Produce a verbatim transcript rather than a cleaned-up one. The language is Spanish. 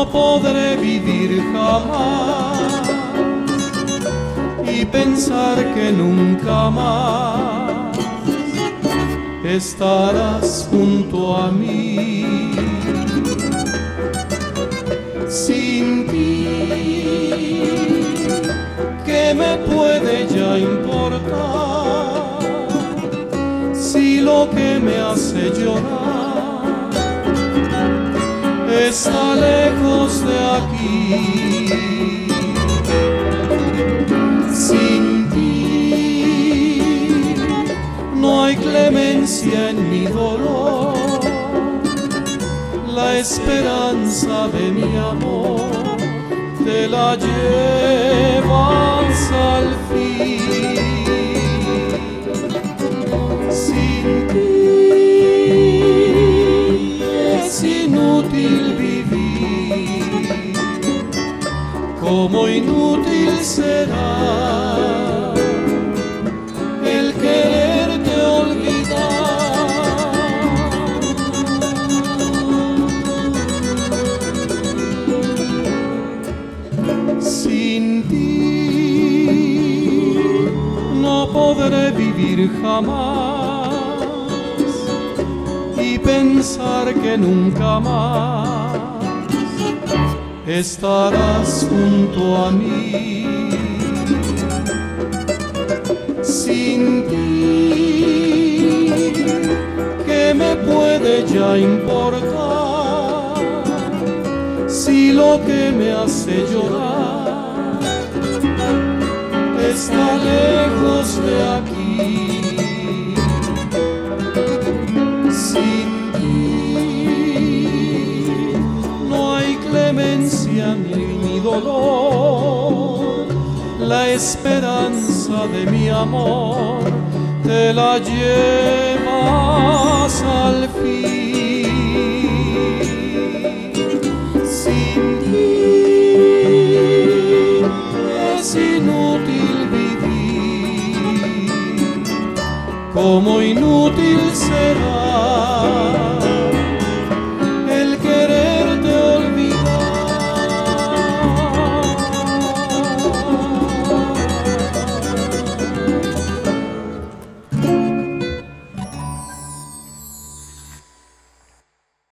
podré vivir jamás y pensar que nunca más estarás junto a mí. Sin ti, ¿qué me puede ya importar? Si lo que me hace llorar está lejos de aquí. Sin ti no hay clemencia en mi dolor. La esperanza de mi amor te la llevas al fin. Sin ti es inútil vivir, como inútil será el quererte olvidar. Sin ti no podré vivir jamás y pensar que nunca más estarás junto a mí. Sin ti, ¿qué me puede ya importar? Si lo que me hace llorar está lejos de aquí. Sin ti no hay clemencia ni mi dolor. La esperanza de mi amor te la llevas al fin. Sin ti es inútil vivir, como inútil